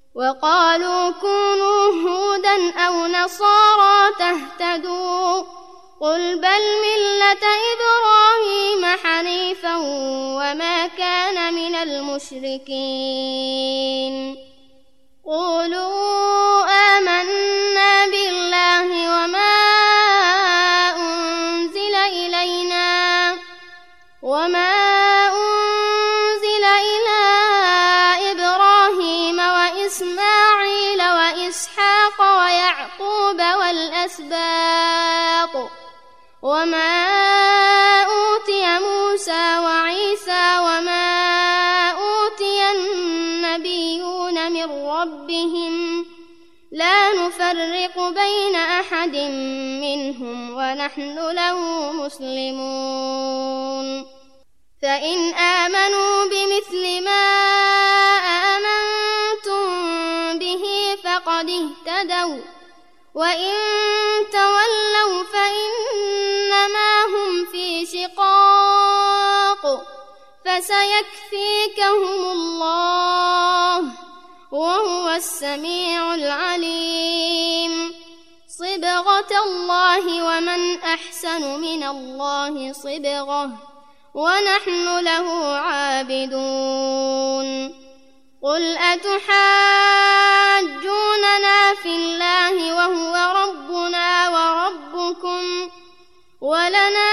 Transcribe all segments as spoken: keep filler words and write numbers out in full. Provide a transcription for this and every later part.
وقالوا كونوا هودا أو نصارى تهتدوا قل بل ملة إبراهيم حنيفا وما كان من المشركين قولوا آمنا بالله وما أنزل إلينا وما أنزل إلى إبراهيم وإسماعيل وإسحاق ويعقوب والأسباط وما أوتي موسى وعيسى وما أوتي النبيون من ربهم لا نفرق بين أحد منهم ونحن له مسلمون فإن آمنوا بمثل ما آمنتم به فقد اهتدوا وإن تولوا فإنما هم في شقاق فسيكفيكهم الله وهو السميع العليم صبغة الله ومن أحسن من الله صبغة ونحن له عابدون قل أتحاجوننا في الله وهو ربنا وربكم ولنا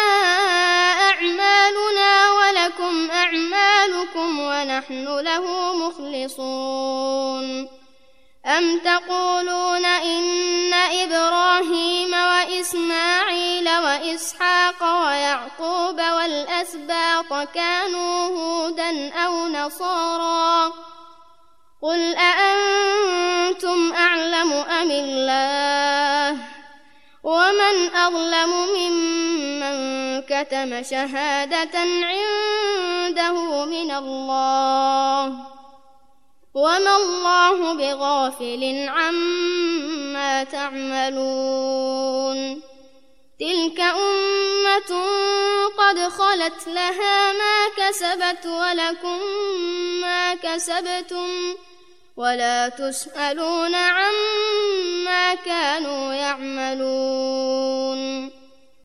أعمالنا ولكم أعمالكم ونحن له مخلصون أم تقولون إن إبراهيم وإسماعيل وإسحاق ويعقوب والأسباط كانوا هودا أو نصارى قل أأنتم أعلم أم الله ومن أظلم ممن كتم شهادة عنده من الله وما الله بغافل عما تعملون تلك أمة قد خلت لها ما كسبت ولكم ما كسبتم ولا تسألون عما كانوا يعملون